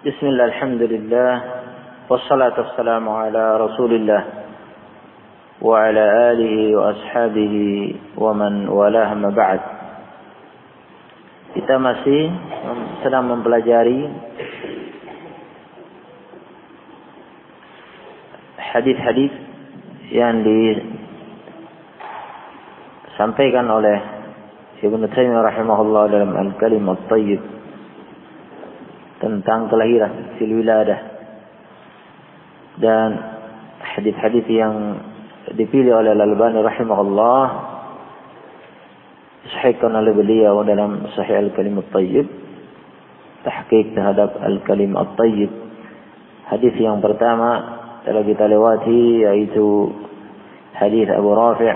Bismillah, alhamdulillah, wassalatu wassalamu ala rasulillah wa ala alihi wa ashabihi wa man walah ma ba'd. Kita masih sedang mempelajari hadis-hadis yang disampaikan oleh Ibnu Taimiyah rahimahullah dalam Al-Kalim At-Thayyib tentang kelahiran fil wiladah, dan hadis-hadis yang dipilih oleh Al-Albani rahimahullah disahihkan oleh beliau dalam Sahih Al-Kalim At-Thayyib, tahqiq terhadap Al-Kalim At-Thayyib. Hadis yang pertama telah kita lewati, yaitu hadis Abu Rafi'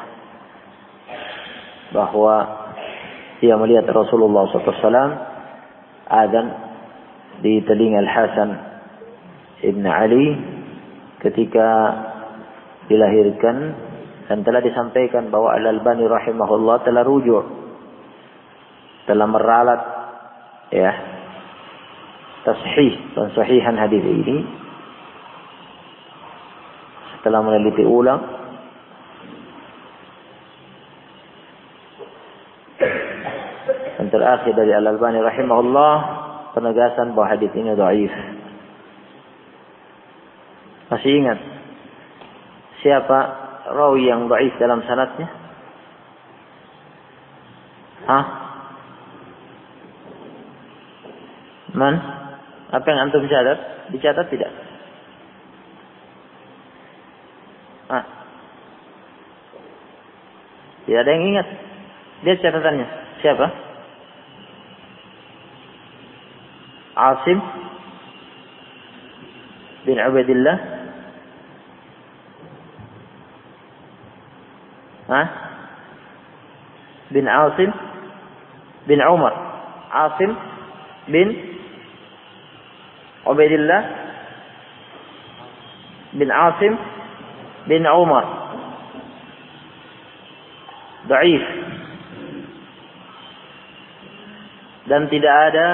bahwa dia melihat Rasulullah SAW azan di telinga Al-Hasan Ibn Ali ketika dilahirkan, dan telah disampaikan bahwa Al-Albani rahimahullah telah rujuk, telah meralat pensahihan hadis ini setelah meneliti ulang. Dan terakhir dari Al-Albani rahimahullah penegasan bahwa hadis ini dhaif. Masih ingat siapa rawi yang dhaif dalam sanadnya? Man? Apa yang antum catat? Dicatat tidak? Tidak ada yang ingat. Lihat catatannya. Siapa? Asim bin Ubaidillah. Bin Asim bin Umar. Asim bin Ubaidillah bin Asim bin Umar. Dhaif. Dan tidak ada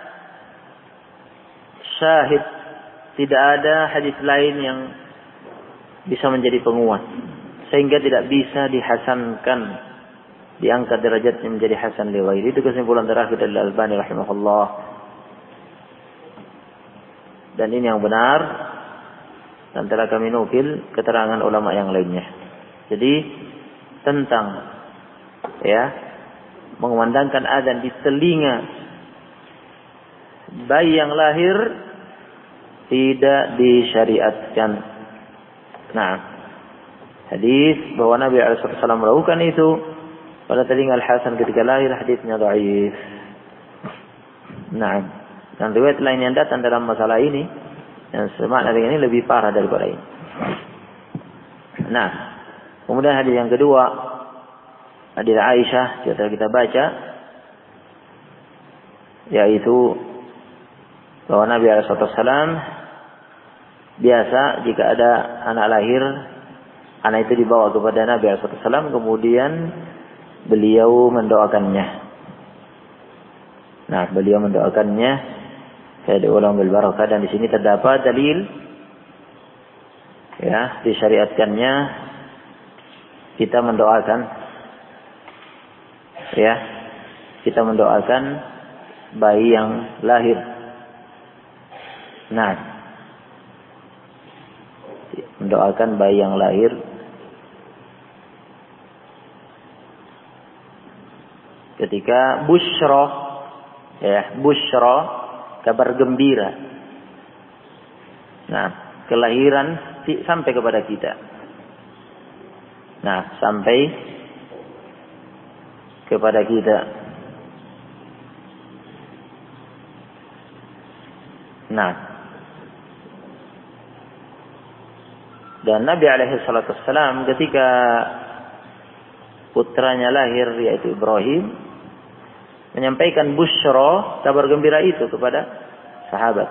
syahid, tidak ada hadis lain yang bisa menjadi penguat, sehingga tidak bisa dihasankan, diangkat derajatnya menjadi hasan li ghairi. Itu kesimpulan terakhir dari Al-Albani rahimahullah, dan ini yang benar, dan telah kami nukil keterangan ulama yang lainnya. Jadi tentang mengumandangkan azan di telinga bayi yang lahir tidak disyariatkan. Nah, hadis bahwa Nabi SAW melakukan itu pada telinga Al-Hasan ketika lahir, hadisnya dhaif. Nah, dan riwayat lain yang datang dalam masalah ini yang semakna dengan ini lebih parah daripada ini. Nah, kemudian hadis yang kedua, hadis Aisyah kita baca, yaitu bahwa Nabi SAW biasa jika ada anak lahir, anak itu dibawa kepada Nabi SAW, kemudian beliau mendoakannya. Nah, beliau mendoakannya, fad'ulahu bil barakah, dan di sini terdapat dalil disyariatkannya kita mendoakan kita mendoakan bayi yang lahir. Nah, mendoakan bayi yang lahir ketika busyra, kabar gembira. Nah, kelahiran sampai kepada kita. Nah, sampai kepada kita. Nah, dan Nabi SAW ketika putranya lahir, yaitu Ibrahim, menyampaikan busyra, kabar gembira itu kepada sahabat.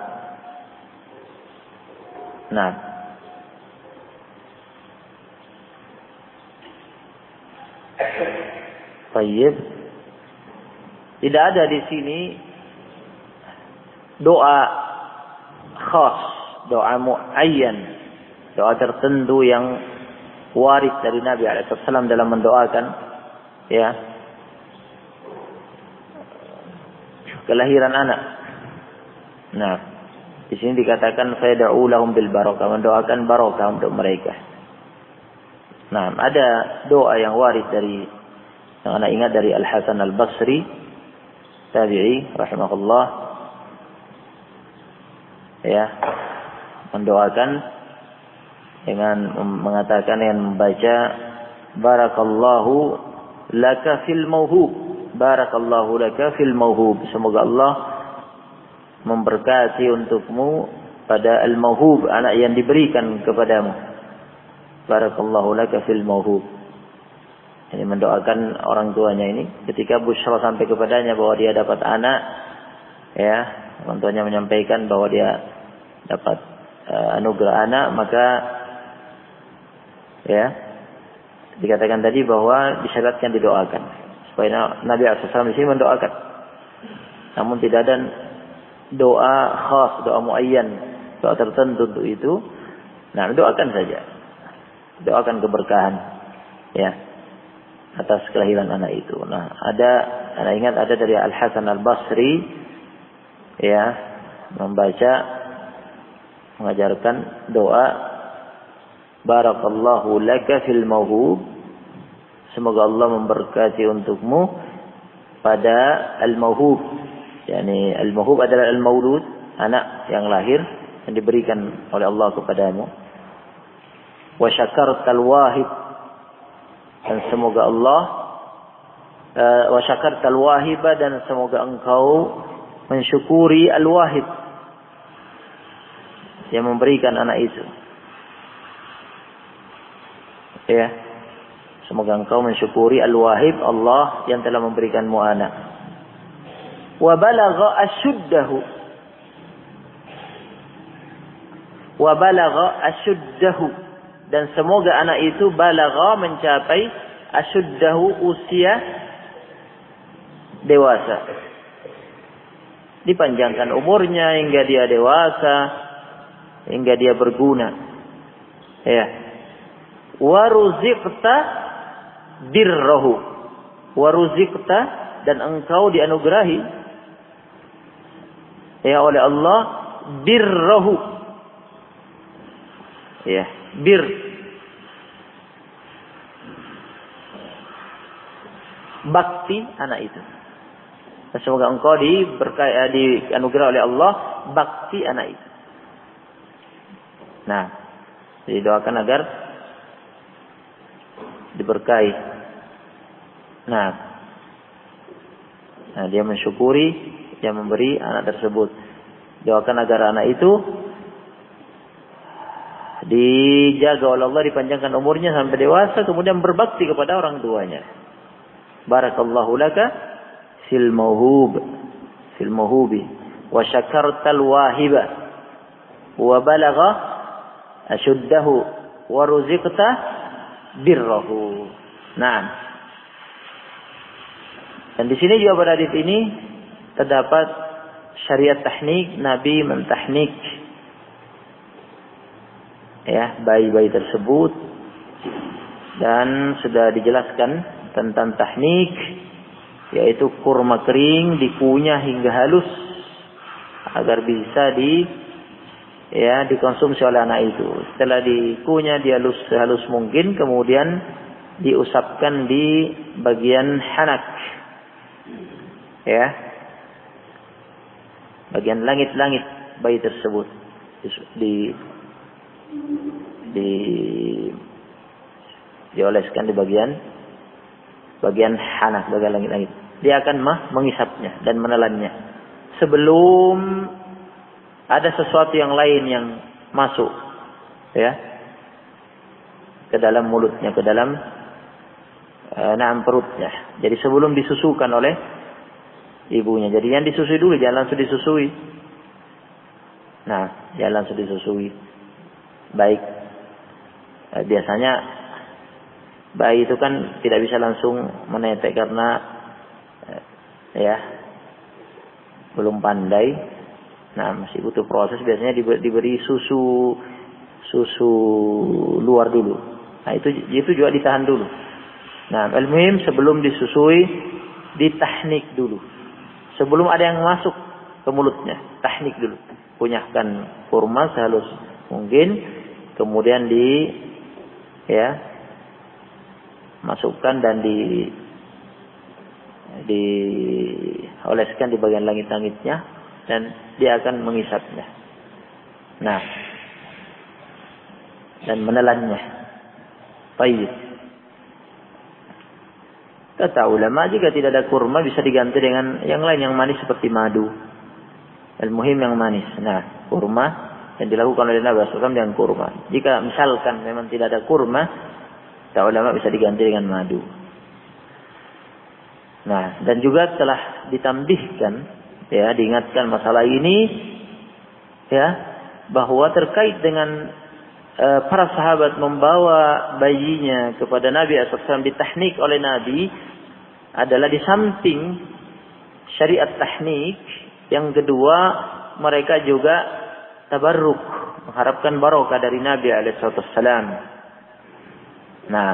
Nah, tayyib. Tidak ada di sini doa khas, doa muayyan, doa tertentu yang waris dari Nabi SAW dalam mendoakan, ya, kelahiran anak. Nah, di sini dikatakan fayad'u lahum bil barakah, mendoakan barakah untuk mereka. Nah, ada doa yang waris dari, yang anak ingat dari Al Hasan Al Basri, tabi'i rahimahullah, ya, mendoakan dengan mengatakan, yang membaca barakallahu laka fil mauhub, barakallahu laka fil mauhub, semoga Allah memberkati untukmu pada al mauhub, anak yang diberikan kepadamu. Barakallahu laka fil mauhub. Ini mendoakan orang tuanya ini ketika busyra sampai kepadanya bahwa dia dapat anak, ya, orang tuanya menyampaikan bahwa dia dapat anugerah anak, maka, ya, dikatakan tadi bahwa disyaratkan didoakan supaya Nabi SAW di sini mendoakan. Namun tidak ada doa khas, doa muayyan, doa tertentu untuk itu. Nah, doakan saja, doakan keberkahan, ya, atas kelahiran anak itu. Nah, ada, Anda ingat ada dari Al Hasan Al Basri, ya, membaca, mengajarkan doa barakallahu laka fil mauhub, semoga Allah memberkati untukmu pada al mauhub. Yani al mauhub adalah al maulud, anak yang lahir yang diberikan oleh Allah kepadamu. Wa syakartal wahib, dan semoga Allah wa syakartal wahiba, dan semoga engkau mensyukuri al-wahib, yang memberikan anak itu. Ya, semoga engkau mensyukuri al-wahib, Allah yang telah memberikanmu anak. Wa balagha ashuddahu, wa balagha ashuddahu, dan semoga anak itu balagha, mencapai ashuddahu, usia dewasa, dipanjangkan umurnya hingga dia dewasa, hingga dia berguna, ya. Wa ruziqta birrahu, wa ruziqta, dan engkau dianugerahi, ya, oleh Allah, birrahu, ya, bir, bakti anak itu. Dan semoga engkau dianugerah oleh Allah bakti anak itu. Nah, didoakan agar diberkahi. Nah, dia mensyukuri, dia memberi anak tersebut. Doakan agar anak itu dijaga oleh Allah, dipanjangkan umurnya sampai dewasa, kemudian berbakti kepada orang tuanya. Barakallahu laka fil mauhub, fil mauhubi, wa syakartal wahiba, wa balagha ashuddahu, wa ruziqta birrahu. Nah, dan di sini juga pada hadis ini terdapat syariat tahnik, Nabi mentahnik, ya, bayi-bayi tersebut, dan sudah dijelaskan tentang tahnik, yaitu kurma kering dikunyah hingga halus agar bisa dikonsumsi oleh anak itu. Setelah dikunyah dia halus mungkin, kemudian diusapkan di bagian hanak, ya, bagian langit-langit bayi tersebut, dioleskan di bagian hanak, bagian langit-langit. Dia akan mengisapnya dan menelannya sebelum ada sesuatu yang lain yang masuk, ya, ke dalam mulutnya, ke dalam perutnya. Jadi sebelum disusukan oleh ibunya. Jadi yang disusui dulu, jangan langsung disusui. Nah, jangan langsung disusui. Baik, biasanya bayi itu kan tidak bisa langsung menetek karena, ya, belum pandai. Nah, masih butuh proses, biasanya diberi susu luar dulu. Nah, itu juga ditahan dulu. Nah, al-muhim sebelum disusui ditahnik dulu. Sebelum ada yang masuk ke mulutnya, tahnik dulu. Kunyahkan kurma sehalus mungkin, kemudian masukkan dan dioleskan di bagian langit-langitnya, dan dia akan mengisapnya. Nah, dan menelannya. Baik. Kata ulama, jika tidak ada kurma bisa diganti dengan yang lain yang manis seperti madu. Al-muhim yang manis. Nah, kurma yang dilakukan oleh Nabi SAW dengan kurma. Jika misalkan memang tidak ada kurma, kata ulama bisa diganti dengan madu. Nah, dan juga telah ditambihkan, diingatkan masalah ini, bahwa terkait dengan para sahabat membawa bayinya kepada Nabi SAW ditahnik oleh Nabi, adalah di samping syariat tahnik, yang kedua mereka juga tabarruk, mengharapkan barokah dari Nabi SAW. Nah,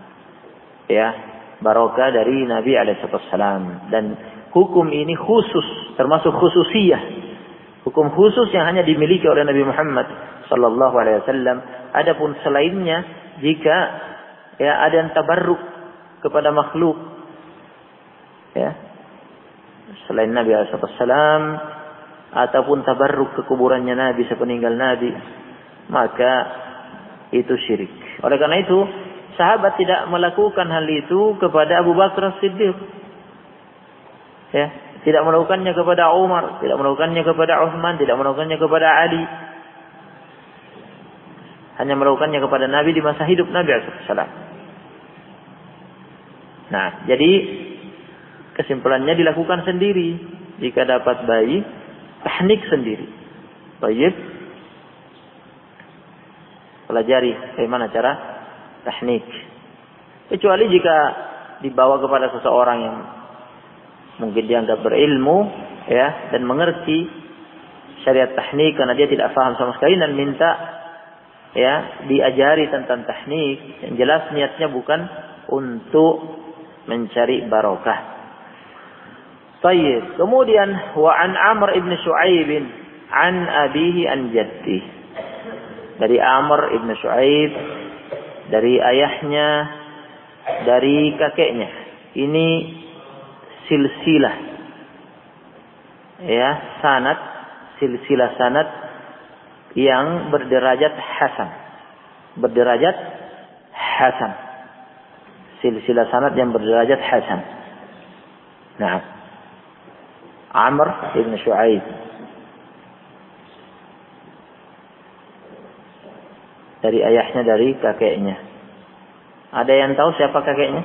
barokah dari Nabi SAW. Dan hukum ini khusus, termasuk khususiyah, hukum khusus yang hanya dimiliki oleh Nabi Muhammad sallallahu alaihi wasallam. Adapun selainnya, jika ada yang tabarruk kepada makhluk, selain Nabi SAW, ataupun tabarruk ke kuburannya Nabi sepeninggal Nabi, maka itu syirik. Oleh karena itu, sahabat tidak melakukan hal itu kepada Abu Bakar As-Siddiq. Tidak melakukannya kepada Umar, tidak melakukannya kepada Utsman, tidak melakukannya kepada Ali. Hanya melakukannya kepada Nabi di masa hidup Nabi SAW. Nah, jadi kesimpulannya dilakukan sendiri. Jika dapat bayi, tahnik sendiri. Baik. Pelajari bagaimana cara tahnik. Kecuali jika dibawa kepada seseorang yang mungkin dianggap berilmu, dan mengerti syariat tahnik, karena dia tidak paham sama sekali dan minta diajari tentang tahnik, yang jelas niatnya bukan untuk mencari barokah. Baik. Kemudian wa an Amr ibn Shu'aib an abihi an jaddi. Dari Amr ibn Shu'aib, dari ayahnya, dari kakeknya. Ini silsilah, sanad, silsilah sanad yang berderajat hasan. Berderajat hasan. Silsilah sanad yang berderajat hasan. Nah, Amr ibn Shu'aib dari ayahnya, dari kakeknya. Ada yang tahu siapa kakeknya?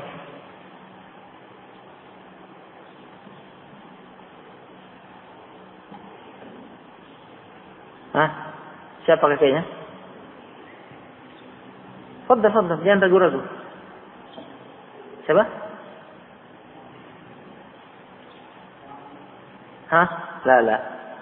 Siapa kakeknya? Fadhal, jangan ragu-ragu. Siapa? La.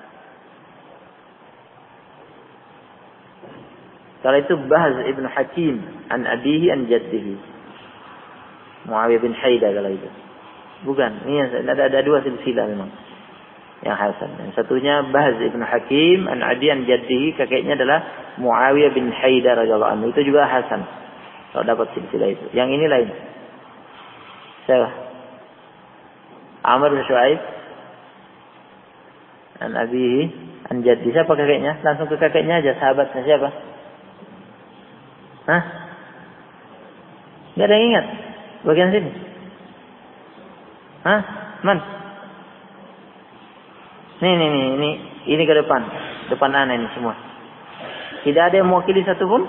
Kalau itu Bahz ibn Hakim an abihi an jaddihi. Muawiyah bin Haidah kalau itu. Bukan, ini ada dua silsilah memang yang hasan. Yang satunya Bahz ibn Hakim an abi an jaddihi, kakeknya adalah Muawiyah bin Haidah radhiyallahu anhu. Itu juga hasan. Kalau dapat silsilah itu. Yang ini lain. Siapa? Amr bin Shu'aib an abihi an jaddi. Siapa kakeknya? Langsung ke kakeknya aja, sahabatnya siapa? Enggak ada yang ingat bagian sini. Man? Ini ke depan anak ini semua. Tidak ada yang mewakili satu pun?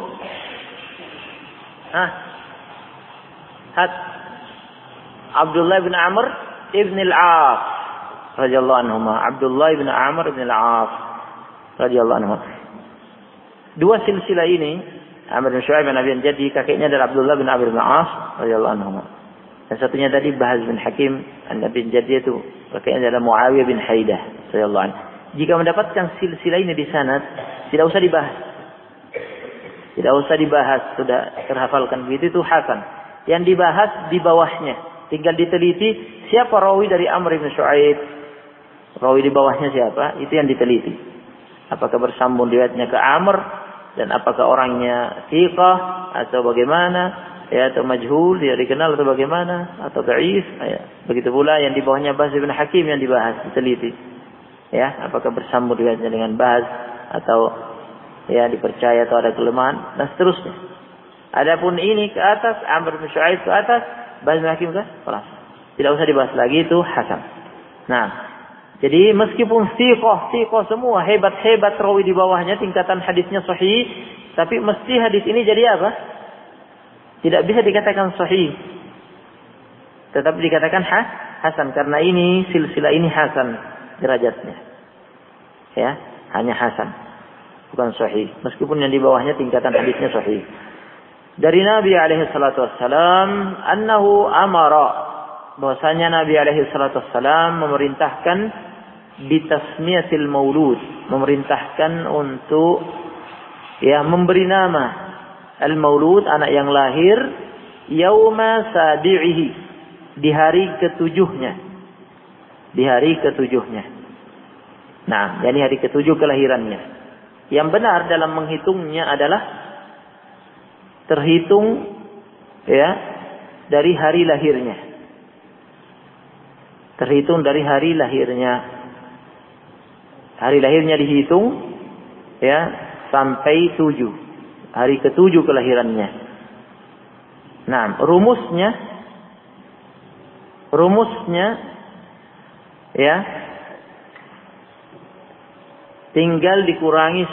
Abdullah bin Amr ibn al-As radhiyallahu anhuma. Abdullah bin Amr ibn al-As radhiyallahu anhuma. Dua silsilah ini, Amr bin Shu'aib bin Abi Jadi, kakeknya adalah Abdullah bin Amr bin al-As radhiyallahu anhuma. Dan satunya tadi Bahz bin Hakim an Abi Jadi, itu kakeknya adalah Muawiyah bin Haidah radhiyallahu anhu. jika mendapatkan silsilah ini di sanad, tidak usah dibahas. Tidak usah dibahas, sudah terhafalkan begitu, itu hasan. Yang dibahas di bawahnya, tinggal diteliti siapa rawi dari Amr bin Shu'aib. Rawi di bawahnya siapa? Itu yang diteliti. Apakah bersambung riwayatnya ke Amr, dan apakah orangnya thiqah atau bagaimana, ya, atau majhul, dia dikenal atau bagaimana, atau dhaif, ya. Begitu pula yang di bawahnya Bahz bin Hakim yang dibahas, diteliti. Ya, apakah bersambung riwayatnya dengan Bahz atau ya dipercaya atau ada kelemahan, dan seterusnya. Adapun ini ke atas, Amr bin Shu'aib ke atas, Bahz bin Hakim ke kelas. Tidak usah dibahas lagi, itu hasan. Nah, jadi meskipun thiqah semua, hebat-hebat rawi di bawahnya, tingkatan hadisnya sahih, tapi mesti hadis ini jadi apa? Tidak bisa dikatakan sahih. Tetap dikatakan hasan, karena ini silsilah ini hasan derajatnya. Ya, hanya hasan, bukan sahih. Meskipun yang di bawahnya tingkatan hadisnya sahih. Dari Nabi alaihi salatu wassalam, annahu amara, bahwasanya Nabi alaihi salatu wassalam memerintahkan bitasmiyatil maulud, memerintahkan untuk ya memberi nama al-maulud, anak yang lahir, yauma sabi'ihi, di hari ketujuhnya. Di hari ketujuhnya. Nah, jadi hari ketujuh kelahirannya. Yang benar dalam menghitungnya adalah terhitung ya dari hari lahirnya. Terhitung dari hari lahirnya. Hari lahirnya dihitung ya sampai 7. Hari ke-7 kelahirannya. Nah, rumusnya ya tinggal dikurangi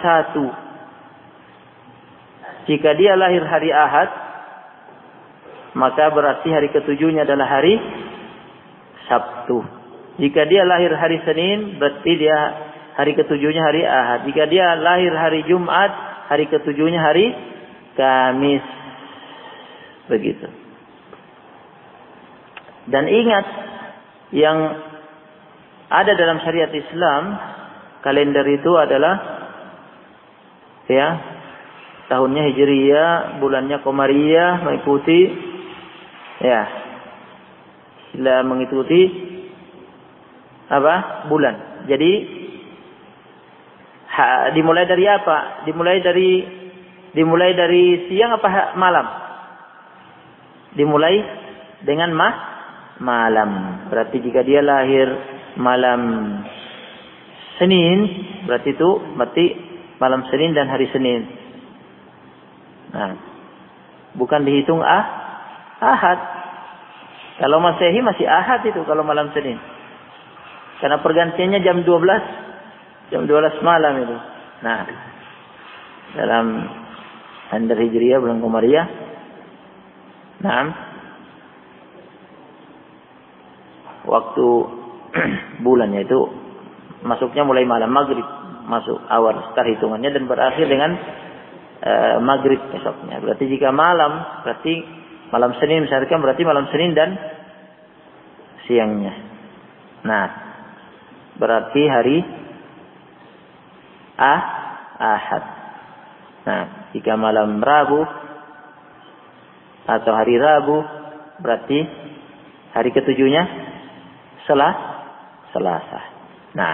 1. Jika dia lahir hari Ahad, maka berarti hari ke-7-nya adalah hari Sabtu. Jika dia lahir hari Senin, berarti dia hari ke-7-nya hari Ahad. Jika dia lahir hari Jumat, hari ke-7-nya hari Kamis. Begitu. Dan ingat, yang ada dalam syariat Islam, kalender itu adalah ya tahunnya Hijriyah, bulannya Qamariyah, mengikuti ya sila mengikuti apa? Bulan. Jadi dimulai dari apa? Dimulai dari siang apa malam? Dimulai dengan malam. Berarti jika dia lahir malam Senin, berarti malam Senin dan hari Senin. Nah, bukan dihitung Ahad. Kalau Masehi masih Ahad itu kalau malam Senin. Karena pergantiannya jam 12 malam itu. Nah, dalam kalender Hijriyah bulan Qamariyah, nah, waktu bulannya itu masuknya mulai malam maghrib, masuk awal start hitungannya dan berakhir dengan maghrib esoknya. Berarti jika malam, berarti malam Senin misalkan, berarti malam Senin dan siangnya. Nah, berarti hari Ahad. Nah, jika malam Rabu atau hari Rabu, berarti hari ke-7-nya Selasa. Nah,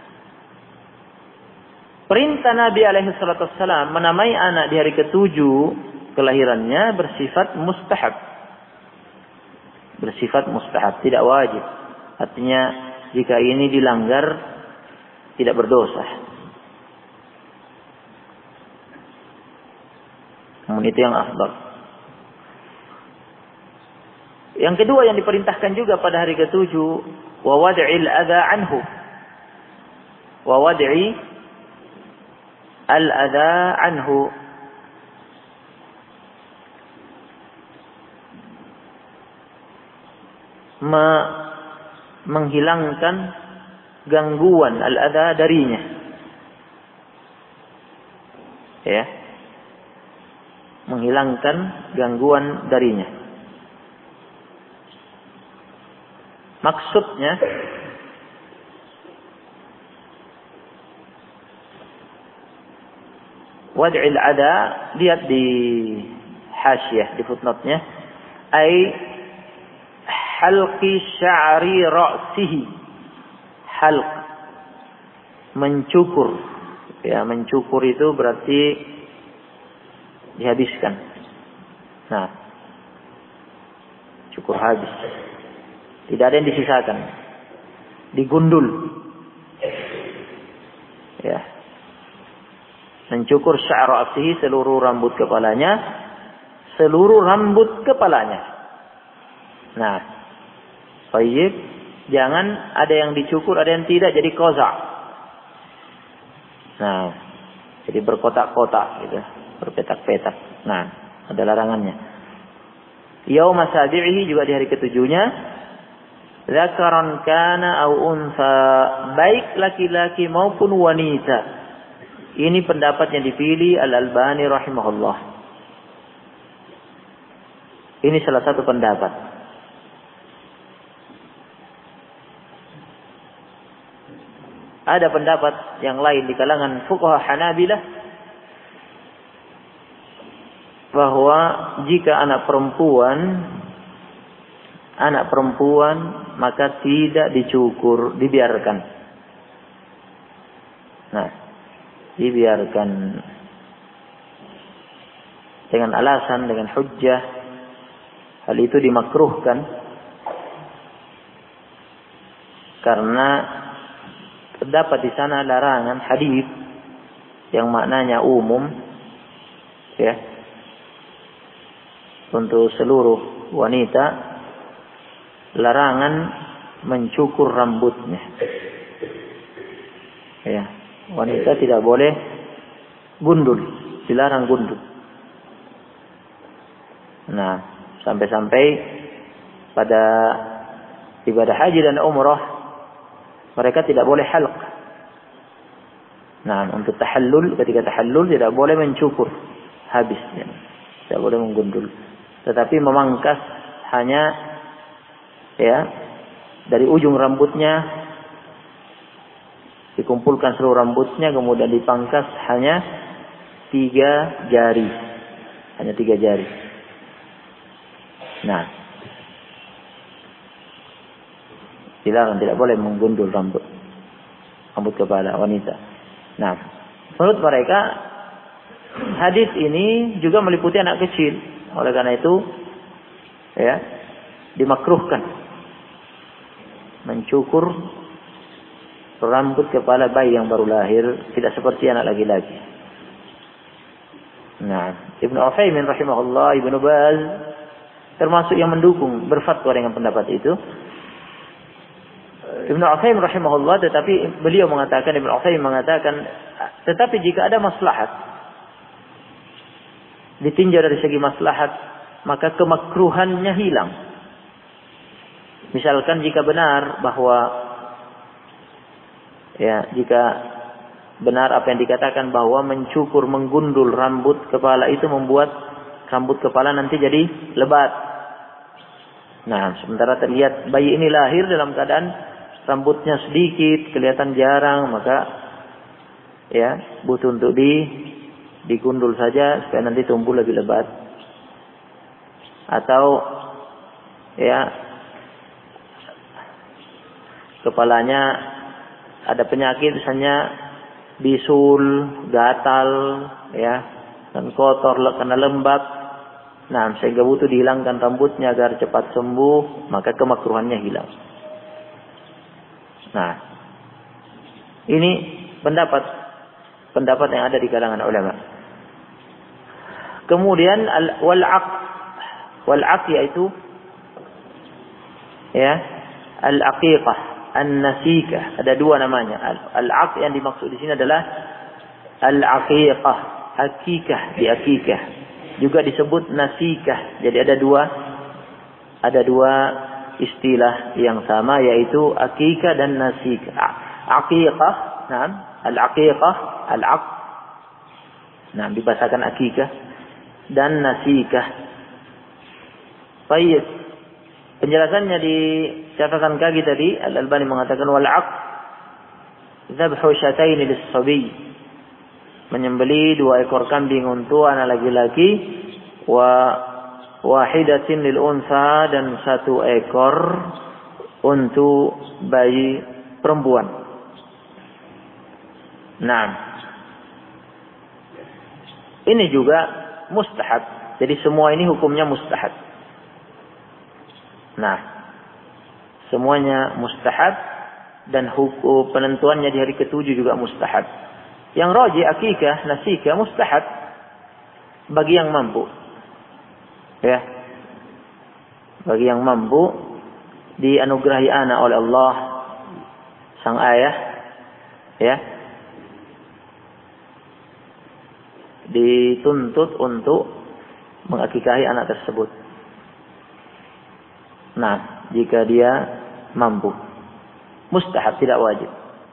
perintah Nabi alaihi salatu wassalam menamai anak di hari ke-7 kelahirannya bersifat mustahab. Bersifat mustahab, tidak wajib. Artinya jika ini dilanggar tidak berdosa. Namun itu yang afdal. Yang kedua yang diperintahkan juga pada hari ke-7, wa wad'il adza anhu. Wa wad'i al-adza anhu. Menghilangkan gangguan al-adza darinya. Ya. Menghilangkan gangguan darinya. Maksudnya wad'il ada, lihat di hasyah, di footnote-nya, ai halqi sya'ri ra'sihi. Halq, mencukur. Ya, mencukur itu berarti dihabiskan. Nah, cukur habis. Tidak ada yang disisakan. Digundul. Ya. Mencukur sya'ra ra'sihi, seluruh rambut kepalanya. Seluruh rambut kepalanya. Nah, baik, jangan ada yang dicukur, ada yang tidak, jadi qaza'. Nah, jadi berkotak-kotak gitu, berpetak-petak. Nah, ada larangannya. Yauma sabi'ihi, juga di hari ketujuhnya. Dzakaran kana au unsa, baik laki-laki maupun wanita. Ini pendapat yang dipilih Al-Albani rahimahullah. Ini salah satu pendapat. Ada pendapat yang lain di kalangan fuqaha Hanabilah bahwa jika anak perempuan maka tidak dicukur, dibiarkan. Nah, dibiarkan dengan alasan, dengan hujjah, hal itu dimakruhkan karena terdapat di sana larangan hadis yang maknanya umum, ya, untuk seluruh wanita, larangan mencukur rambutnya. Ya, wanita tidak boleh gundul, dilarang gundul. Nah, sampai-sampai pada ibadah haji dan umrah mereka tidak boleh halq. Nah, untuk tahallul, ketika tahallul tidak boleh mencukur habis, ya. Tidak boleh menggundul. Tetapi memangkas hanya, ya, dari ujung rambutnya, dikumpulkan seluruh rambutnya, kemudian dipangkas hanya 3 jari. Hanya 3 jari. Nah, dilarang, tidak boleh menggundul rambut kepala wanita. Nah, menurut mereka hadis ini juga meliputi anak kecil. Oleh karena itu, ya, dimakruhkan mencukur rambut kepala bayi yang baru lahir, tidak seperti anak laki-laki. Nah, Ibnu Utsaimin rahimahullah, Ibnu Baz termasuk yang mendukung, berfatwa dengan pendapat itu. Ibnu Utsaimin rahimahullah, tetapi beliau mengatakan, Ibnu Utsaimin mengatakan, tetapi jika ada maslahat, ditinjau dari segi maslahat, maka kemakruhannya hilang. Misalkan jika benar bahwa, ya, jika benar apa yang dikatakan bahwa mencukur, menggundul rambut kepala itu membuat rambut kepala nanti jadi lebat. Nah, sementara terlihat bayi ini lahir dalam keadaan rambutnya sedikit, kelihatan jarang, maka, ya, butuh untuk digundul saja supaya nanti tumbuh lebih lebat. Atau, ya, kepalanya ada penyakit, misalnya bisul, gatal, ya, dan kotor karena lembab. Nah, sehingga butuh dihilangkan rambutnya agar cepat sembuh, maka kemakruhannya hilang. Nah, ini pendapat yang ada di kalangan ulama. Kemudian wal-aq yaitu, ya, al-aqiqah, an-nasikah, ada 2 namanya. Al-aq yang dimaksud di sini adalah al-aqiqah, akikah, di akikah. Juga disebut nasikah. Jadi ada dua istilah yang sama, yaitu akikah dan nasikah. Aqiqah, nah, al-aqiqah, al-aq. Nah, dibahasakan akikah dan nasikah. Baik. Penjelasannya di catatan kaki tadi, Al-Albani mengatakan wal-aq dzabhu syatayn lis-sabi. menyembeli 2 ekor kambing untuk anak laki-laki, wa wahidatin lil unsa, dan 1 ekor untuk bayi perempuan. Nah, ini juga mustahab. Jadi semua ini hukumnya mustahab. Nah, semuanya mustahab, dan hukum penentuannya di hari ke-7 juga mustahab. Yang rajih akikah, nasikah mustahab bagi yang mampu. Ya. Bagi yang mampu dianugerahi anak oleh Allah sang ayah, ya, dituntut untuk mengakikahi anak tersebut. Nah, jika dia mampu, mustahab, tidak wajib.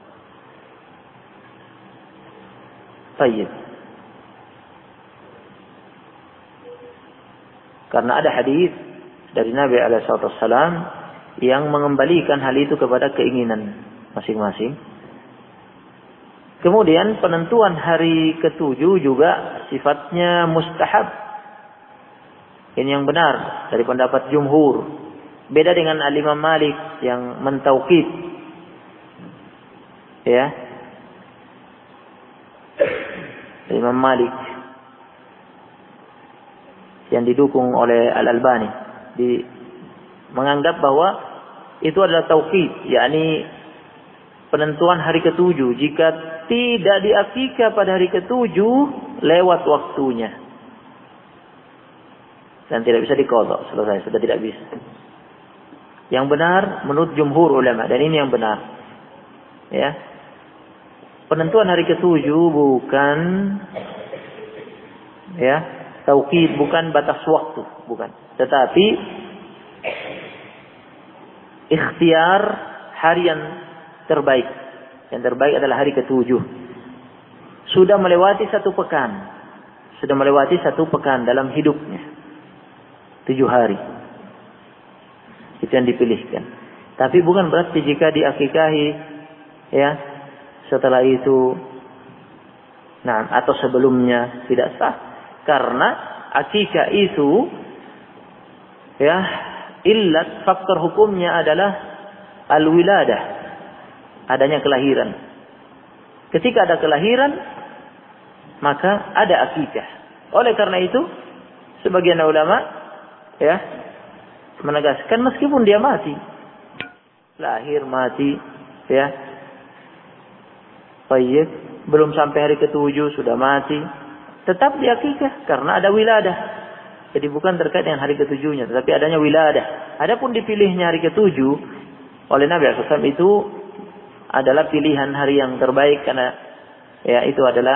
Baik. Karena ada hadis dari Nabi SAW yang mengembalikan hal itu kepada keinginan masing-masing. Kemudian penentuan hari ke-7 juga sifatnya mustahab. Ini yang benar dari pendapat jumhur. Beda dengan Al-Imam Malik yang mentauqid. Ya. Imam Malik yang didukung oleh Al-Albani menganggap bahwa itu adalah tauqid, yakni penentuan hari ke-7. Jika tidak diakikah pada hari ke-7, lewat waktunya dan tidak bisa diqadha, selesai, sudah tidak bisa. Yang benar menurut jumhur ulama, dan ini yang benar, ya, penentuan hari ke-7 bukan, ya, tauqid, bukan batas waktu, bukan, tetapi ikhtiar hari yang terbaik. Yang terbaik adalah hari ke-7. Sudah melewati 1 pekan. Sudah melewati 1 pekan dalam hidupnya. 7 hari. Itu yang dipilihkan. Tapi bukan berarti jika diakikahi, ya, setelah itu, nah, atau sebelumnya tidak sah. Karena akikah itu, ya, illat, faktor hukumnya adalah al-wiladah, adanya kelahiran. Ketika ada kelahiran, maka ada akikah. Oleh karena itu, sebagian ulama, ya, menegaskan meskipun dia mati, lahir mati, ya, baik, belum sampai hari ke-7 sudah mati, tetap diakikah karena ada wiladah. Jadi bukan terkait dengan hari ke-7-nya, tetapi adanya wiladah. Adapun dipilihnya hari ke-7 oleh Nabi SAW itu adalah pilihan hari yang terbaik, karena, ya, itu adalah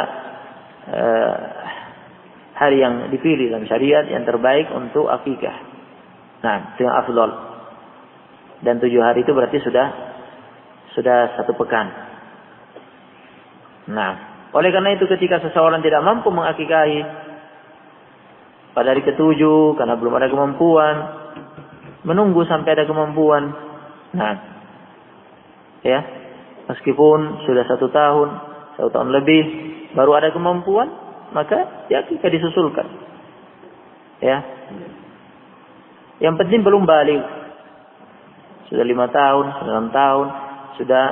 hari yang dipilih dalam syariat yang terbaik untuk akikah. Nah, dengan afdal. Dan 7 hari itu berarti sudah 1 pekan. Nah, oleh karena itu ketika seseorang tidak mampu mengakikahi pada hari ke-7 karena belum ada kemampuan, menunggu sampai ada kemampuan. Nah, ya, meskipun sudah 1 tahun, 1 tahun lebih, baru ada kemampuan, maka ya kita disusulkan. Ya. Yang penting belum balik. Sudah 5 tahun, 6 tahun, sudah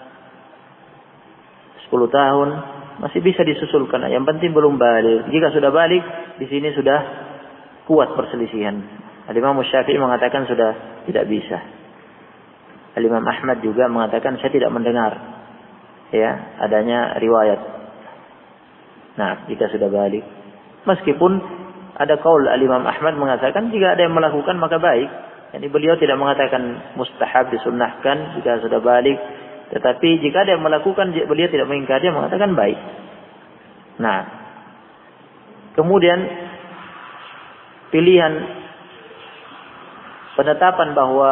10 tahun, masih bisa disusulkan. Yang penting belum balik. Jika sudah balik, di sini sudah kuat perselisihan. Al-Imam Syafi'i mengatakan sudah tidak bisa. Al-Imam Ahmad juga mengatakan saya tidak mendengar, ya, adanya riwayat. Nah, jika sudah balik, meskipun ada kaul Al-Imam Ahmad mengatakan jika ada yang melakukan maka baik. Jadi beliau tidak mengatakan mustahab, disunnahkan jika sudah balik. Tetapi jika ada yang melakukan, beliau tidak mengingkari, dia mengatakan baik. Nah, kemudian pilihan penetapan bahwa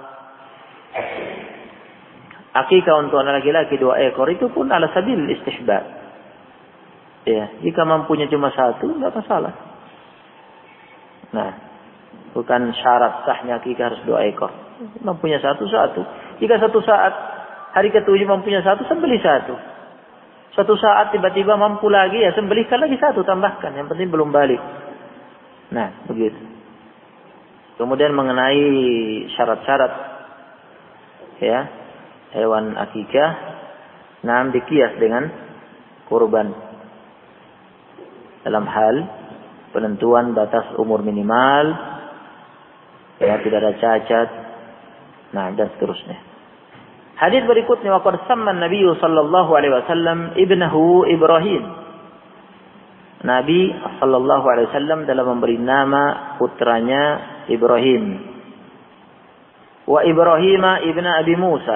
akikah untuk anak laki-laki 2 ekor itu pun ala sabil istihbab. Ya, jika mampunya cuma 1, tidak masalah. Nah, bukan syarat sahnya akikah harus 2 ekor. Mampunya 1. Jika 1 saat hari ke-7 mampunya 1, sembelih 1. Suatu saat tiba-tiba mampu lagi, ya sembelihkan lagi satu, tambahkan. Yang penting belum balik. Nah, begitu. Kemudian mengenai syarat-syarat ya hewan akikah, nah dikias dengan kurban dalam hal penentuan batas umur minimal, ya tidak ada cacat, nah dan seterusnya. Hadis berikutnya, waqad samma Nabi sallallahu alaihi wasallam ibnahu Ibrahim. Nabi sallallahu alaihi wasallam dalam memberi nama putranya Ibrahim. Wa Ibrahim ibn Abi Musa.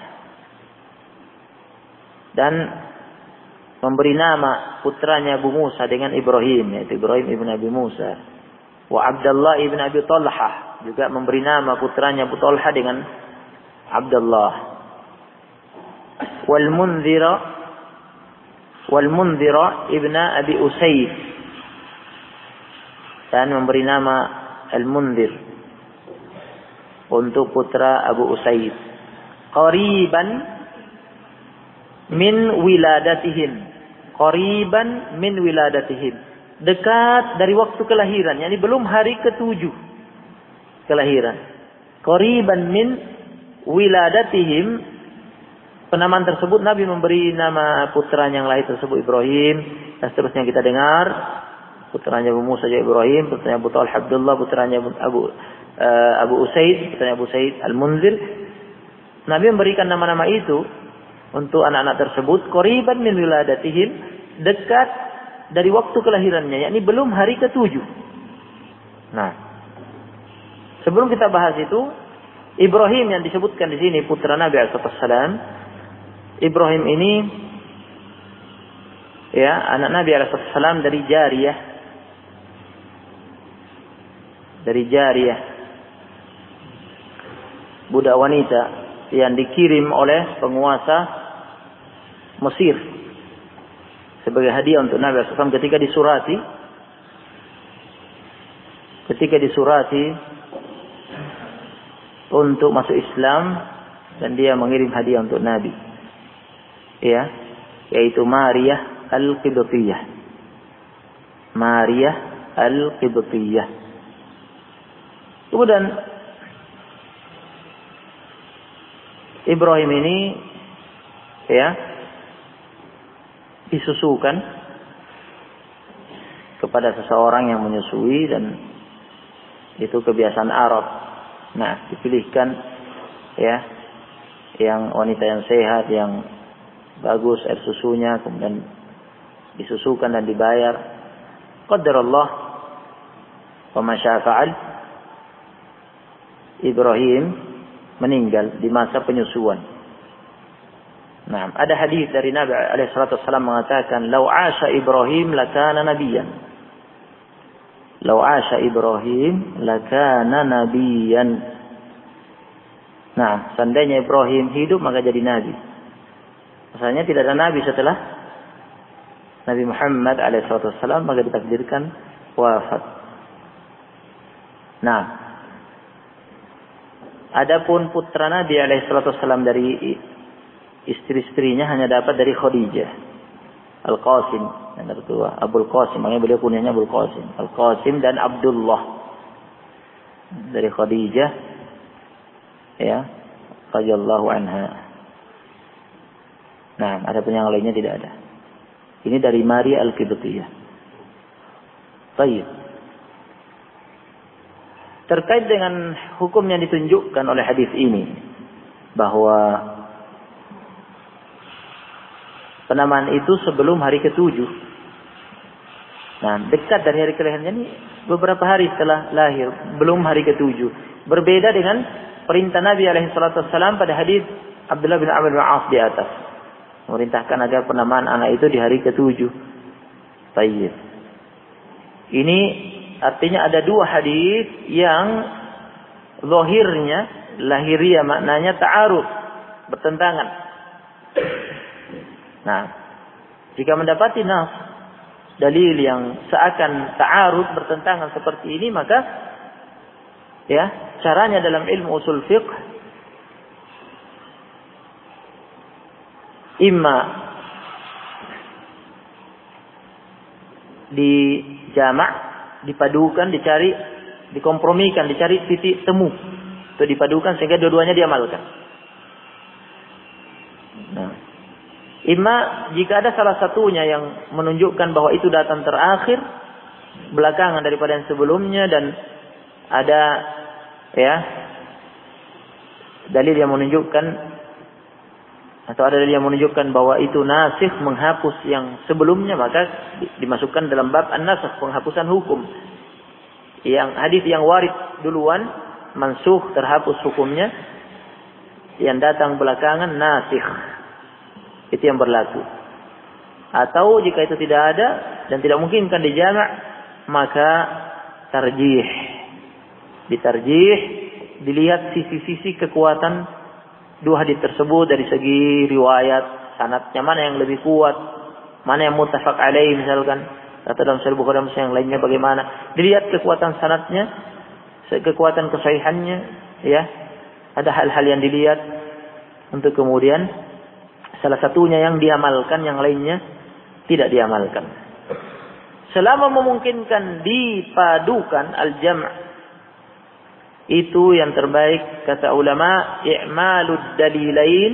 Dan memberi nama putranya Abu Musa dengan Ibrahim, yaitu Ibrahim ibn Abi Musa. Wa Abdullah ibn Abi Talha, juga memberi nama putranya Abu Talha dengan Abdullah. Wal Munzira ibn Abi Usaid, dan memberi nama Al Munzir untuk putra Abu Usaid. Qariban min wiladatihim. Qariban min wiladatihim. Dekat dari waktu kelahiran, yakni belum hari ke-7 kelahiran. Qariban min wiladatihim. Penamaan tersebut Nabi memberi nama putranya yang lahir tersebut Ibrahim, dan seterusnya kita dengar putranya Abu Musa juga Ibrahim, putranya Abu Talha Abdullah, putranya Abu Usaid, putranya Abu Usaid Al-Munzir. Nabi memberikan nama-nama itu untuk anak-anak tersebut qariban min wiladatihim, dekat dari waktu kelahirannya, yakni belum hari ke-7. Nah, sebelum kita bahas itu, Ibrahim yang disebutkan di sini putra Nabi alaihissalam, Ibrahim ini ya anak Nabi alaihissalam dari jariyah, budak wanita yang dikirim oleh penguasa Mesir sebagai hadiah untuk Nabi alaihissalam ketika disurati untuk masuk Islam, dan dia mengirim hadiah untuk Nabi, ya, yaitu Maryah Al-Qibtiyah. Maryah Al-Qibtiyah. Kemudian Ibrahim ini ya disusukan kepada seseorang yang menyusui, dan itu kebiasaan Arab. Nah, dipilihkan ya yang wanita yang sehat, yang bagus air susunya, kemudian disusukan dan dibayar. Qadarullah wa ma syaa fa'al. Ibrahim meninggal di masa penyusuan. Nah, ada hadis dari Nabi alaihi salatu wasallam mengatakan, "Lau 'asha Ibrahim lakana nabiyyan." Lau 'asha Ibrahim lakana nabiyyan. Nah, seandainya Ibrahim hidup maka jadi nabi. Maksudnya tidak ada nabi setelah Nabi Muhammad alaihissalam, maka ditakdirkan wafat. Nah, adapun putra Nabi alaihissalam dari istri-istrinya hanya dapat dari Khadijah, Al-Qasim yang tertua, Abul Qasim, makanya beliau kunyahnya Abul Qasim, Al-Qasim dan Abdullah dari Khadijah, ya, radhiyallahu anha. Nah, ada pun yang lainnya tidak ada. Ini dari Maria Al-Qibtiyah. Baik. Terkait dengan hukum yang ditunjukkan oleh hadis ini, bahwa penamaan itu sebelum hari ke-7. Nah, dekat dari hari kelahirannya ini beberapa hari setelah lahir, belum hari ke-7. Berbeda dengan perintah Nabi alaihissalam pada hadis Abdullah bin Amr bin Auf di atas, memerintahkan agar penamaan anak itu di hari ke-7. Baik. Ini artinya ada dua hadis yang zahirnya lahiriah, maknanya ta'arud, bertentangan. Nah, jika mendapati nas dalil yang seakan ta'arud, bertentangan seperti ini, maka ya, caranya dalam ilmu usul fiqh imma dijamak, dipadukan, dikompromikan, dicari titik temu. Itu dipadukan sehingga dua-duanya diamalkan. Nah, imma jika ada salah satunya yang menunjukkan bahwa itu datang terakhir, belakangan daripada yang sebelumnya, dan ada dalil yang menunjukkan bahwa itu nasikh, menghapus yang sebelumnya, maka dimasukkan dalam bab an-nasakh, penghapusan hukum. Yang hadis yang warid duluan mansukh, terhapus hukumnya, yang datang belakangan nasikh. Itu yang berlaku. Atau jika itu tidak ada dan tidak mungkin kan dijamak, maka tarjih. Ditarjih, dilihat sisi-sisi kekuatan dua hadis tersebut dari segi riwayat, sanadnya mana yang lebih kuat, mana yang muttafaq alaih misalkan, atau dalam Sahih Bukhari dan yang lainnya bagaimana. Dilihat kekuatan sanadnya, kekuatan kesahihannya, ya. Ada hal-hal yang dilihat untuk kemudian salah satunya yang diamalkan, yang lainnya tidak diamalkan. Selama memungkinkan dipadukan al-jam', itu yang terbaik kata ulama, i'malud dalilain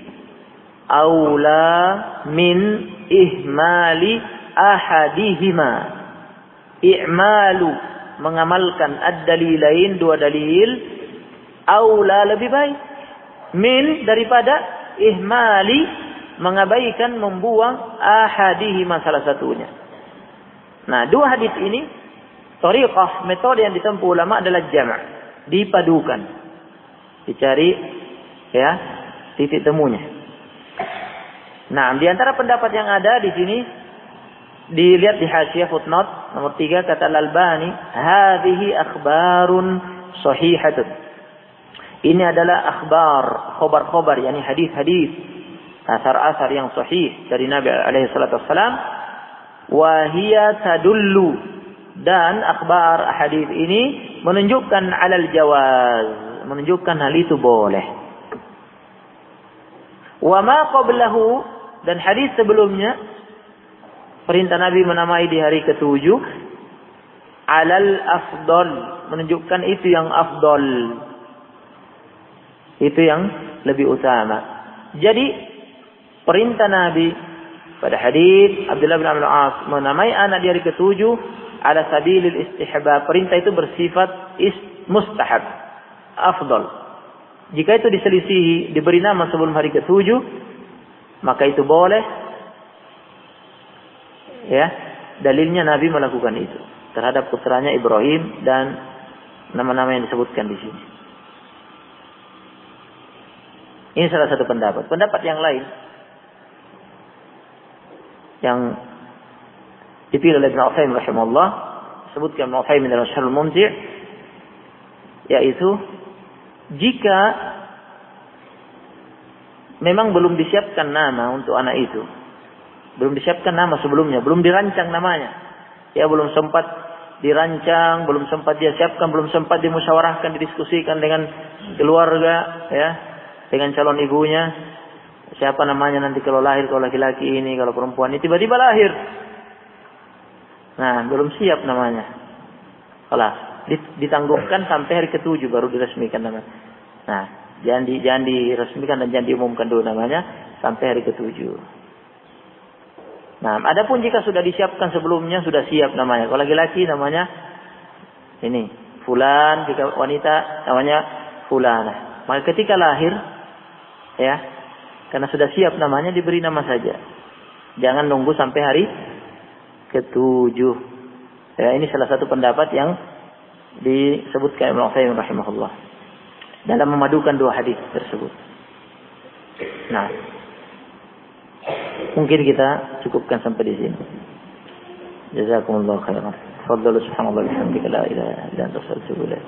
aula min ihmali ahadihima. I'malu, mengamalkan ad-dalilain, dua dalil, aula, lebih baik, min, daripada ihmali, mengabaikan, membuang, ahadihima, salah satunya. Nah, dua hadis ini, thariqah, metode yang ditempuh ulama adalah jama', dipadukan, dicari titik temunya. Nah, di antara pendapat yang ada di sini, dilihat di hasyiah footnote nomor 3, kata Al-Albani, hadhihi akhbarun sahihatun. Ini adalah akhbar, khobar-khobar, yakni hadis-hadis, asar-asar yang sahih dari Nabi alaihi salatu wassalam. Wa hiya tadullu, dan akhbar hadis ini menunjukkan alal jawaz, menunjukkan hal itu boleh. Wa ma qablahu, dan hadis sebelumnya, perintah Nabi menamai di hari ke-7, alal afdal, menunjukkan itu yang afdal, itu yang lebih utama. Jadi perintah Nabi pada hadis Abdullah bin Amr al-As menamai anak di hari ke-7 ala sabilil istihbab, perintah itu bersifat mustahab, afdal. Jika itu diselisihi, diberi nama sebelum hari ke-7, maka itu boleh. Ya, dalilnya Nabi melakukan itu terhadap putranya Ibrahim dan nama-nama yang disebutkan di sini. Ini salah satu pendapat. Pendapat yang lain yang dipilih oleh Ibn Utsaimin rahimahullah, sebutkan Ibn Utsaimin dalam Syarhul Mumti', yaitu jika memang belum disiapkan nama untuk anak itu, belum disiapkan nama sebelumnya, belum dirancang namanya, ya, belum sempat dirancang, belum sempat dia siapkan, belum sempat dimusyawarahkan, didiskusikan dengan keluarga, ya, dengan calon ibunya, siapa namanya nanti kalau lahir, kalau laki-laki ini, kalau perempuan ini, tiba-tiba lahir. Nah, belum siap namanya. Alah, ditangguhkan sampai hari ke-7 baru diresmikan namanya. Nah, jangan diresmikan dan jangan diumumkan dulu namanya sampai hari ke-7. Nah, adapun jika sudah disiapkan sebelumnya, sudah siap namanya. Kalau laki-laki namanya ini fulan, jika wanita namanya fulana. Maka ketika lahir, ya, karena sudah siap namanya, diberi nama saja. Jangan nunggu sampai hari ke-7. Ya, ini salah satu pendapat yang disebutkan Ibnu Utsaimin rahimahullah dalam memadukan dua hadis tersebut. Nah, mungkin kita cukupkan sampai di sini. Jazakumullahu khairan. Fadhlu subhanallah bihamdika la ilaha illa anta astaghfiruka wa atubu ilaik.